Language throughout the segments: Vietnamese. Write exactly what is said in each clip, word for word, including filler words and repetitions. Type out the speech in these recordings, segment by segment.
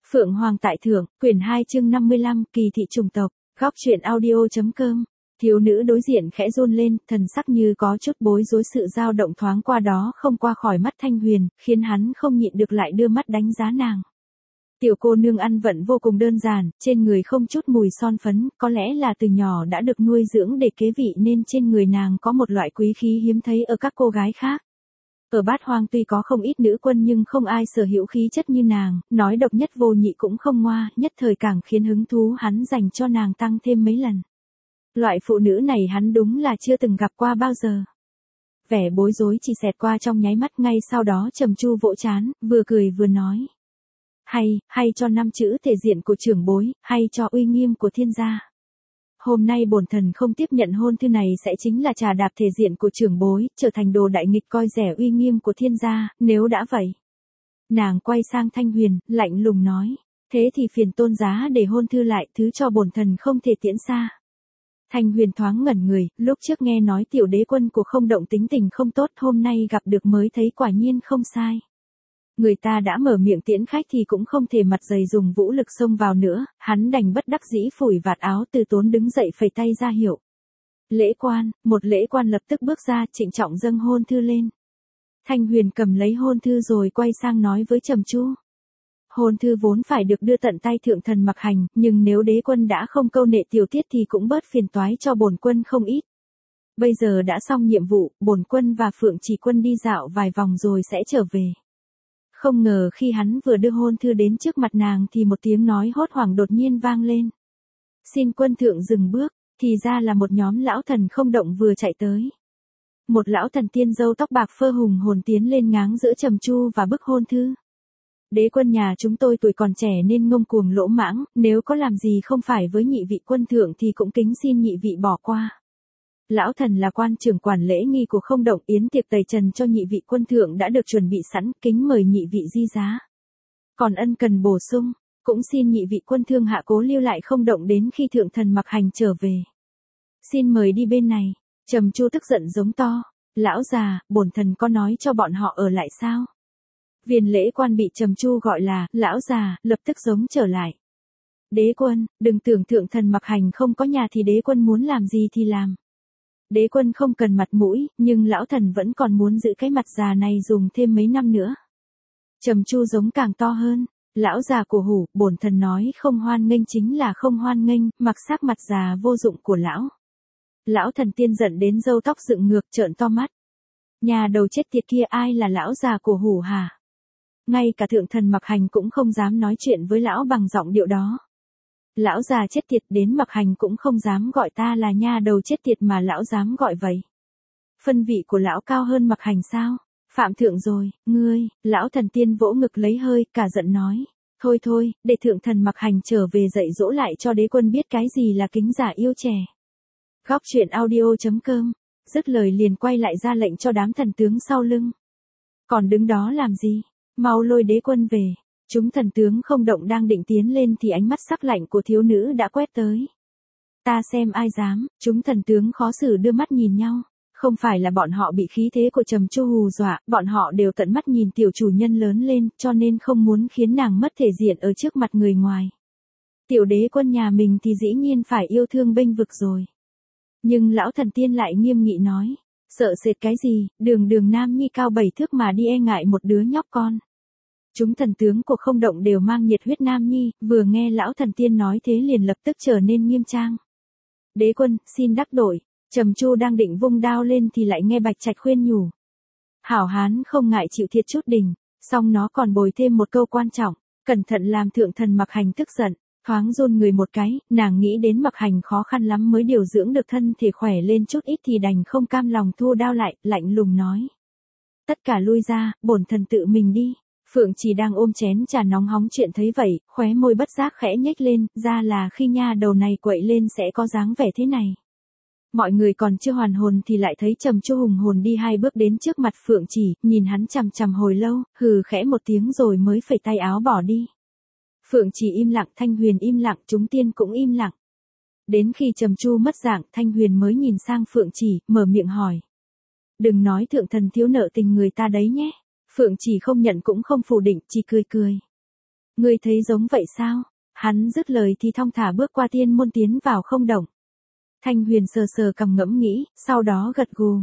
Phượng Hoàng tại thượng, quyển hai chương năm mươi lăm, kỳ thị chủng tộc, góc truyện audio.com. Thiếu nữ đối diện khẽ run lên, thần sắc như có chút bối rối, sự dao động thoáng qua đó không qua khỏi mắt Thanh Huyền, khiến hắn không nhịn được lại đưa mắt đánh giá nàng. Tiểu cô nương ăn vận vô cùng đơn giản, trên người không chút mùi son phấn, có lẽ là từ nhỏ đã được nuôi dưỡng để kế vị nên trên người nàng có một loại quý khí hiếm thấy ở các cô gái khác. Ở Bát Hoang tuy có không ít nữ quân nhưng không ai sở hữu khí chất như nàng, nói độc nhất vô nhị cũng không ngoa, nhất thời càng khiến hứng thú hắn dành cho nàng tăng thêm mấy lần. Loại phụ nữ này hắn đúng là chưa từng gặp qua bao giờ. Vẻ bối rối chỉ xẹt qua trong nháy mắt, ngay sau đó Trầm Chu vỗ trán, vừa cười vừa nói. Hay, hay cho năm chữ thể diện của trưởng bối, hay cho uy nghiêm của thiên gia. Hôm nay bổn thần không tiếp nhận hôn thư này sẽ chính là trà đạp thể diện của trưởng bối, trở thành đồ đại nghịch coi rẻ uy nghiêm của thiên gia, nếu đã vậy. Nàng quay sang Thanh Huyền, lạnh lùng nói, thế thì phiền tôn giá để hôn thư lại, thứ cho bổn thần không thể tiễn xa. Thanh Huyền thoáng ngẩn người, lúc trước nghe nói tiểu đế quân của Không Động tính tình không tốt, hôm nay gặp được mới thấy quả nhiên không sai. Người ta đã mở miệng tiễn khách thì cũng không thể mặt dày dùng vũ lực xông vào nữa, hắn đành bất đắc dĩ phủi vạt áo, từ tốn đứng dậy phẩy tay ra hiệu. Lễ quan, một lễ quan lập tức bước ra, trịnh trọng dâng hôn thư lên. Thanh Huyền cầm lấy hôn thư rồi quay sang nói với Trầm Chu. Hôn thư vốn phải được đưa tận tay thượng thần Mặc Hành, nhưng nếu đế quân đã không câu nệ tiểu tiết thì cũng bớt phiền toái cho bổn quân không ít. Bây giờ đã xong nhiệm vụ, bổn quân và Phượng Chỉ quân đi dạo vài vòng rồi sẽ trở về. Không ngờ khi hắn vừa đưa hôn thư đến trước mặt nàng thì một tiếng nói hốt hoảng đột nhiên vang lên. Xin quân thượng dừng bước, thì ra là một nhóm lão thần Không Động vừa chạy tới. Một lão thần tiên râu tóc bạc phơ hùng hồn tiến lên ngáng giữa Trầm Chu và bức hôn thư. Đế quân nhà chúng tôi tuổi còn trẻ nên ngông cuồng lỗ mãng, nếu có làm gì không phải với nhị vị quân thượng thì cũng kính xin nhị vị bỏ qua. Lão thần là quan trưởng quản lễ nghi của Không Động, yến tiệc tẩy trần cho nhị vị quân thượng đã được chuẩn bị sẵn, kính mời nhị vị di giá. Còn ân cần bổ sung, cũng xin nhị vị quân thương hạ cố lưu lại Không Động đến khi thượng thần Mặc Hành trở về. Xin mời đi bên này. Trầm Chu tức giận giống to, lão già, bổn thần có nói cho bọn họ ở lại sao? Viên lễ quan bị Trầm Chu gọi là lão già, lập tức giống trở lại. Đế quân, đừng tưởng thượng thần Mặc Hành không có nhà thì đế quân muốn làm gì thì làm. Đế quân không cần mặt mũi, nhưng lão thần vẫn còn muốn giữ cái mặt già này dùng thêm mấy năm nữa. Trầm Chu giống càng to hơn, lão già của hủ, bổn thần nói không hoan nghênh chính là không hoan nghênh, mặc sắc mặt già vô dụng của lão. Lão thần tiên giận đến râu tóc dựng ngược, trợn to mắt. Nhà đầu chết tiệt kia, ai là lão già của hủ hả? Ngay cả thượng thần Mặc Hành cũng không dám nói chuyện với lão bằng giọng điệu đó. Lão già chết tiệt, đến Mặc Hành cũng không dám gọi ta là nha đầu chết tiệt mà lão dám gọi vậy. Phân vị của lão cao hơn Mặc Hành sao? Phạm thượng rồi, ngươi, lão thần tiên vỗ ngực lấy hơi, cả giận nói. Thôi thôi, để thượng thần Mặc Hành trở về dạy dỗ lại cho đế quân biết cái gì là kính giả yêu trẻ. Góc truyện audio.com, dứt lời liền quay lại ra lệnh cho đám thần tướng sau lưng. Còn đứng đó làm gì? Mau lôi đế quân về. Chúng thần tướng Không Động đang định tiến lên thì ánh mắt sắc lạnh của thiếu nữ đã quét tới. Ta xem ai dám, chúng thần tướng khó xử đưa mắt nhìn nhau. Không phải là bọn họ bị khí thế của Trầm Chu hù dọa, bọn họ đều tận mắt nhìn tiểu chủ nhân lớn lên, cho nên không muốn khiến nàng mất thể diện ở trước mặt người ngoài. Tiểu đế quân nhà mình thì dĩ nhiên phải yêu thương bênh vực rồi. Nhưng lão thần tiên lại nghiêm nghị nói, sợ sệt cái gì, đường đường nam nhi cao bảy thước mà đi e ngại một đứa nhóc con. Chúng thần tướng của Không Động đều mang nhiệt huyết nam nhi, vừa nghe lão thần tiên nói thế liền lập tức trở nên nghiêm trang. Đế quân, xin đắc tội. Trầm Chu đang định vung đao lên thì lại nghe Bạch Trạch khuyên nhủ. Hảo hán không ngại chịu thiệt chút đỉnh, xong nó còn bồi thêm một câu quan trọng, cẩn thận làm thượng thần Mặc Hành tức giận. Thoáng run người một cái, nàng nghĩ đến Mặc Hành khó khăn lắm mới điều dưỡng được thân thể khỏe lên chút ít thì đành không cam lòng thua đao lại, lạnh lùng nói. Tất cả lui ra, bổn thần tự mình đi. Phượng Chỉ đang ôm chén trà nóng hóng chuyện thấy vậy, khóe môi bất giác khẽ nhếch lên, ra là khi nha đầu này quậy lên sẽ có dáng vẻ thế này. Mọi người còn chưa hoàn hồn thì lại thấy Trầm Chu hùng hồn đi hai bước đến trước mặt Phượng Chỉ, nhìn hắn chằm chằm hồi lâu, hừ khẽ một tiếng rồi mới phẩy tay áo bỏ đi. Phượng Chỉ im lặng, Thanh Huyền im lặng, chúng tiên cũng im lặng. Đến khi Trầm Chu mất dạng, Thanh Huyền mới nhìn sang Phượng Chỉ, mở miệng hỏi. Đừng nói thượng thần thiếu nợ tình người ta đấy nhé. Phượng Chỉ không nhận cũng không phủ định, chỉ cười cười. Ngươi thấy giống vậy sao? Hắn dứt lời thì thong thả bước qua tiên môn tiến vào không động. Thanh Huyền sờ sờ cằm ngẫm nghĩ, sau đó gật gù.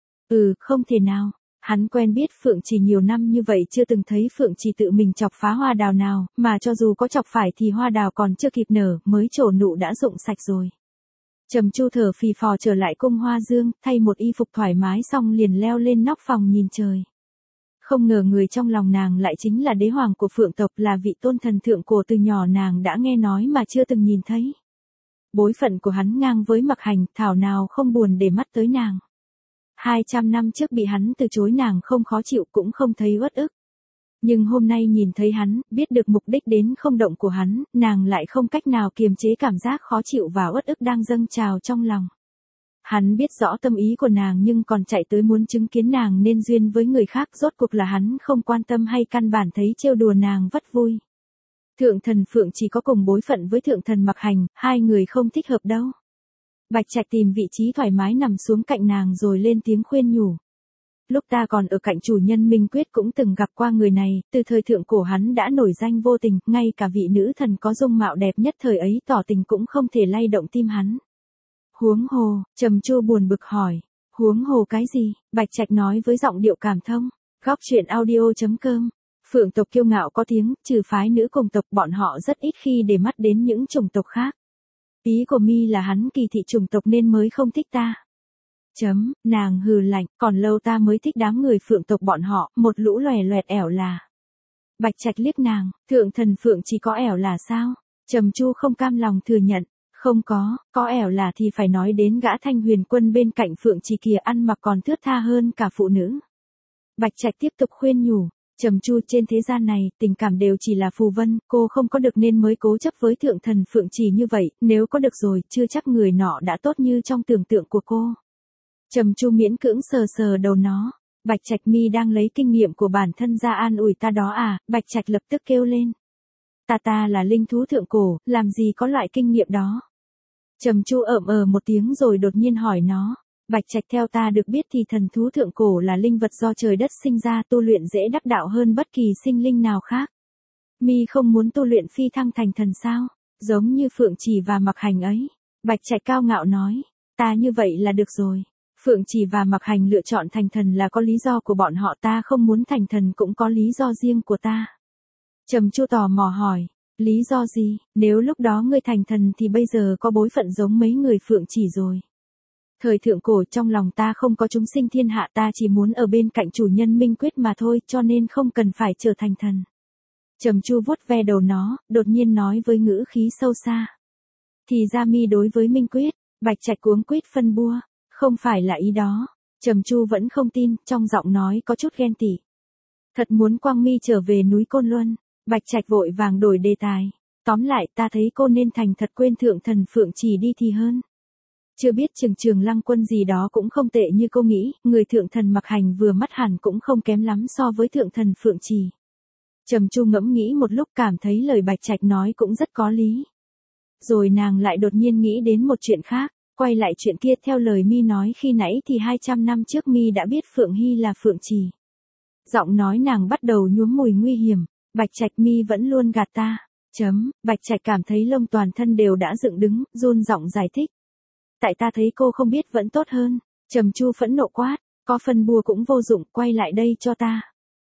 Ừ, không thể nào. Hắn quen biết Phượng Chỉ nhiều năm như vậy chưa từng thấy Phượng Chỉ tự mình chọc phá hoa đào nào, mà cho dù có chọc phải thì hoa đào còn chưa kịp nở, mới trổ nụ đã rụng sạch rồi. Trầm Chu thở phì phò trở lại cung Hoa Dương, thay một y phục thoải mái xong liền leo lên nóc phòng nhìn trời. Không ngờ người trong lòng nàng lại chính là đế hoàng của Phượng tộc, là vị tôn thần thượng cổ từ nhỏ nàng đã nghe nói mà chưa từng nhìn thấy. Bối phận của hắn ngang với Mặc Hành, thảo nào không buồn để mắt tới nàng. Hai trăm năm trước bị hắn từ chối nàng không khó chịu cũng không thấy uất ức. Nhưng hôm nay nhìn thấy hắn, biết được mục đích đến không động của hắn, nàng lại không cách nào kiềm chế cảm giác khó chịu và uất ức đang dâng trào trong lòng. Hắn biết rõ tâm ý của nàng nhưng còn chạy tới muốn chứng kiến nàng nên duyên với người khác, rốt cuộc là hắn không quan tâm hay căn bản thấy trêu đùa nàng vất vui. Thượng thần Phượng chỉ có cùng bối phận với thượng thần Mặc Hành, hai người không thích hợp đâu. Bạch Trạch tìm vị trí thoải mái nằm xuống cạnh nàng rồi lên tiếng khuyên nhủ. Lúc ta còn ở cạnh chủ nhân Minh Quyết cũng từng gặp qua người này, từ thời thượng cổ hắn đã nổi danh vô tình, ngay cả vị nữ thần có dung mạo đẹp nhất thời ấy tỏ tình cũng không thể lay động tim hắn. Huống hồ, Trầm Chu buồn bực hỏi. Huống hồ cái gì? Bạch Trạch nói với giọng điệu cảm thông. Góc truyện audio chấm com. Phượng tộc kiêu ngạo có tiếng, trừ phái nữ cùng tộc bọn họ rất ít khi để mắt đến những chủng tộc khác. Ý của mi là hắn kỳ thị chủng tộc nên mới không thích ta. Chấm, nàng hừ lạnh, còn lâu ta mới thích đám người Phượng tộc bọn họ, một lũ lòe loẹt ẻo là. Bạch Trạch liếc nàng, thượng thần Phượng chỉ có ẻo là sao? Trầm Chu không cam lòng thừa nhận. Không có, có ẻo là thì phải nói đến gã Thanh Huyền Quân bên cạnh Phượng Chỉ kìa, ăn mặc còn thướt tha hơn cả phụ nữ. Bạch Trạch tiếp tục khuyên nhủ, Trầm Chu, trên thế gian này, tình cảm đều chỉ là phù vân, cô không có được nên mới cố chấp với thượng thần Phượng Chỉ như vậy, nếu có được rồi, chưa chắc người nọ đã tốt như trong tưởng tượng của cô. Trầm Chu miễn cưỡng sờ sờ đầu nó, Bạch Trạch mi đang lấy kinh nghiệm của bản thân ra an ủi ta đó à? Bạch Trạch lập tức kêu lên. Ta ta là linh thú thượng cổ, làm gì có loại kinh nghiệm đó. Trầm Chu ợm ờ một tiếng rồi đột nhiên hỏi nó. Bạch Trạch, theo ta được biết thì thần thú thượng cổ là linh vật do trời đất sinh ra, tu luyện dễ đắc đạo hơn bất kỳ sinh linh nào khác. Mi không muốn tu luyện phi thăng thành thần sao? Giống như Phượng Chỉ và Mặc Hành ấy. Bạch Trạch cao ngạo nói. Ta như vậy là được rồi. Phượng Chỉ và Mặc Hành lựa chọn thành thần là có lý do của bọn họ, ta không muốn thành thần cũng có lý do riêng của ta. Trầm Chu tò mò hỏi. Lý do gì? Nếu lúc đó ngươi thành thần thì bây giờ có bối phận giống mấy người Phượng Chỉ rồi. Thời thượng cổ trong lòng ta không có chúng sinh thiên hạ, ta chỉ muốn ở bên cạnh chủ nhân Minh Quyết mà thôi, cho nên không cần phải trở thành thần. Trầm Chu vuốt ve đầu nó, đột nhiên nói với ngữ khí sâu xa. Thì ra mi đối với Minh Quyết. Bạch Trạch cuống quýt phân bua. Không phải là ý đó. Trầm Chu vẫn không tin, trong giọng nói có chút ghen tị. Thật muốn Quang Mi trở về núi Côn Luân. Bạch Trạch vội vàng đổi đề tài. Tóm lại ta thấy cô nên thành thật quên thượng thần Phượng Chỉ đi thì hơn. Chưa biết Trường Trường Lăng Quân gì đó cũng không tệ như cô nghĩ, người thượng thần Mặc Hành vừa mắt hẳn cũng không kém lắm so với thượng thần Phượng Chỉ. Trầm Chu ngẫm nghĩ một lúc cảm thấy lời Bạch Trạch nói cũng rất có lý. Rồi nàng lại đột nhiên nghĩ đến một chuyện khác, quay lại chuyện kia, theo lời mi nói khi nãy thì hai trăm năm trước mi đã biết Phượng Hy là Phượng Chỉ. Giọng nói nàng bắt đầu nhuốm mùi nguy hiểm. Bạch Trạch, mi vẫn luôn gạt ta. Chấm, Bạch Trạch cảm thấy lông toàn thân đều đã dựng đứng, run giọng giải thích. Tại ta thấy cô không biết vẫn tốt hơn. Trầm Chu phẫn nộ quát, có phân bua cũng vô dụng, quay lại đây cho ta.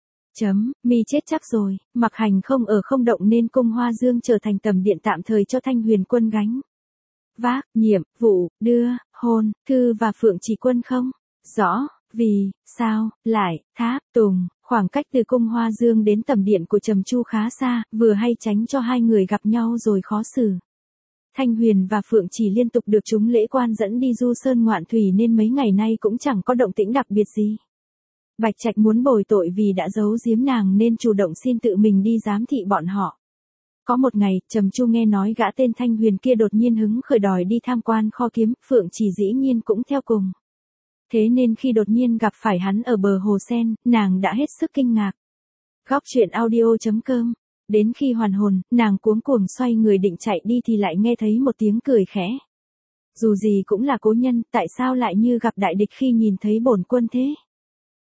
Chấm, mi chết chắc rồi, Mặc Hành không ở không động nên cung Hoa Dương trở thành tầm điện tạm thời cho Thanh Huyền Quân gánh vác, nhiệm vụ, đưa, hôn, thư và Phượng Chỉ Quân không? Rõ, vì, sao, lại, tháp, tùng, khoảng cách từ cung Hoa Dương đến tầm điện của Trầm Chu khá xa, vừa hay tránh cho hai người gặp nhau rồi khó xử. Thanh Huyền và Phượng Chỉ liên tục được chúng lễ quan dẫn đi du sơn ngoạn thủy nên mấy ngày nay cũng chẳng có động tĩnh đặc biệt gì. Bạch Trạch muốn bồi tội vì đã giấu giếm nàng nên chủ động xin tự mình đi giám thị bọn họ. Có một ngày, Trầm Chu nghe nói gã tên Thanh Huyền kia đột nhiên hứng khởi đòi đi tham quan kho kiếm, Phượng Chỉ dĩ nhiên cũng theo cùng. Thế nên khi đột nhiên gặp phải hắn ở bờ hồ sen, nàng đã hết sức kinh ngạc. Góc truyện audio chấm com. Đến khi hoàn hồn, nàng cuống cuồng xoay người định chạy đi thì lại nghe thấy một tiếng cười khẽ. Dù gì cũng là cố nhân, tại sao lại như gặp đại địch khi nhìn thấy bổn quân thế?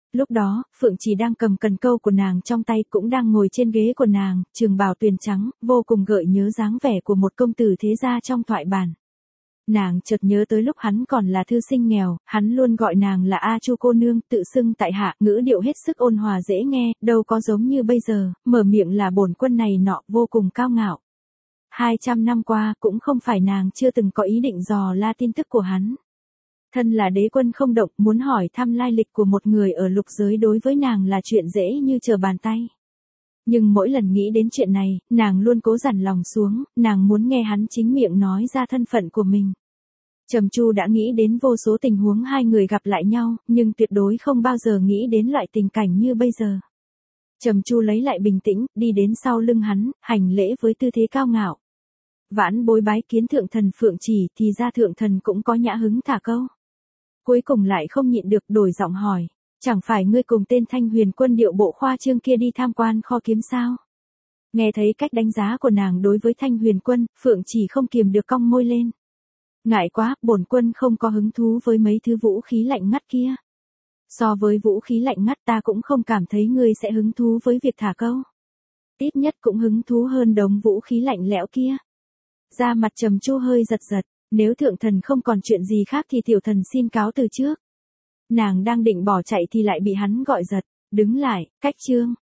Lúc đó, Phượng Chỉ đang cầm cần câu của nàng trong tay, cũng đang ngồi trên ghế của nàng, trường bào tuyền trắng, vô cùng gợi nhớ dáng vẻ của một công tử thế gia trong thoại bản. Nàng chợt nhớ tới lúc hắn còn là thư sinh nghèo, hắn luôn gọi nàng là A Chu cô nương, tự xưng tại hạ, ngữ điệu hết sức ôn hòa dễ nghe, đâu có giống như bây giờ, mở miệng là bổn quân này nọ, vô cùng cao ngạo. Hai trăm năm qua, cũng không phải nàng chưa từng có ý định dò la tin tức của hắn. Thân là đế quân không động, muốn hỏi thăm lai lịch của một người ở lục giới đối với nàng là chuyện dễ như trở bàn tay. Nhưng mỗi lần nghĩ đến chuyện này, nàng luôn cố dằn lòng xuống, nàng muốn nghe hắn chính miệng nói ra thân phận của mình. Trầm Chu đã nghĩ đến vô số tình huống hai người gặp lại nhau, nhưng tuyệt đối không bao giờ nghĩ đến loại tình cảnh như bây giờ. Trầm Chu lấy lại bình tĩnh, đi đến sau lưng hắn, hành lễ với tư thế cao ngạo. Vãn bối bái kiến thượng thần Phượng Chỉ, thì ra thượng thần cũng có nhã hứng thả câu. Cuối cùng lại không nhịn được đổi giọng hỏi, chẳng phải ngươi cùng tên Thanh Huyền Quân điệu bộ khoa trương kia đi tham quan kho kiếm sao? Nghe thấy cách đánh giá của nàng đối với Thanh Huyền Quân, Phượng Chỉ không kiềm được cong môi lên. Ngại quá, bổn quân không có hứng thú với mấy thứ vũ khí lạnh ngắt kia. So với vũ khí lạnh ngắt ta cũng không cảm thấy ngươi sẽ hứng thú với việc thả câu. Ít nhất cũng hứng thú hơn đống vũ khí lạnh lẽo kia. Da mặt Trầm Chu hơi giật giật, nếu thượng thần không còn chuyện gì khác thì tiểu thần xin cáo từ trước. Nàng đang định bỏ chạy thì lại bị hắn gọi giật, đứng lại, cách chương.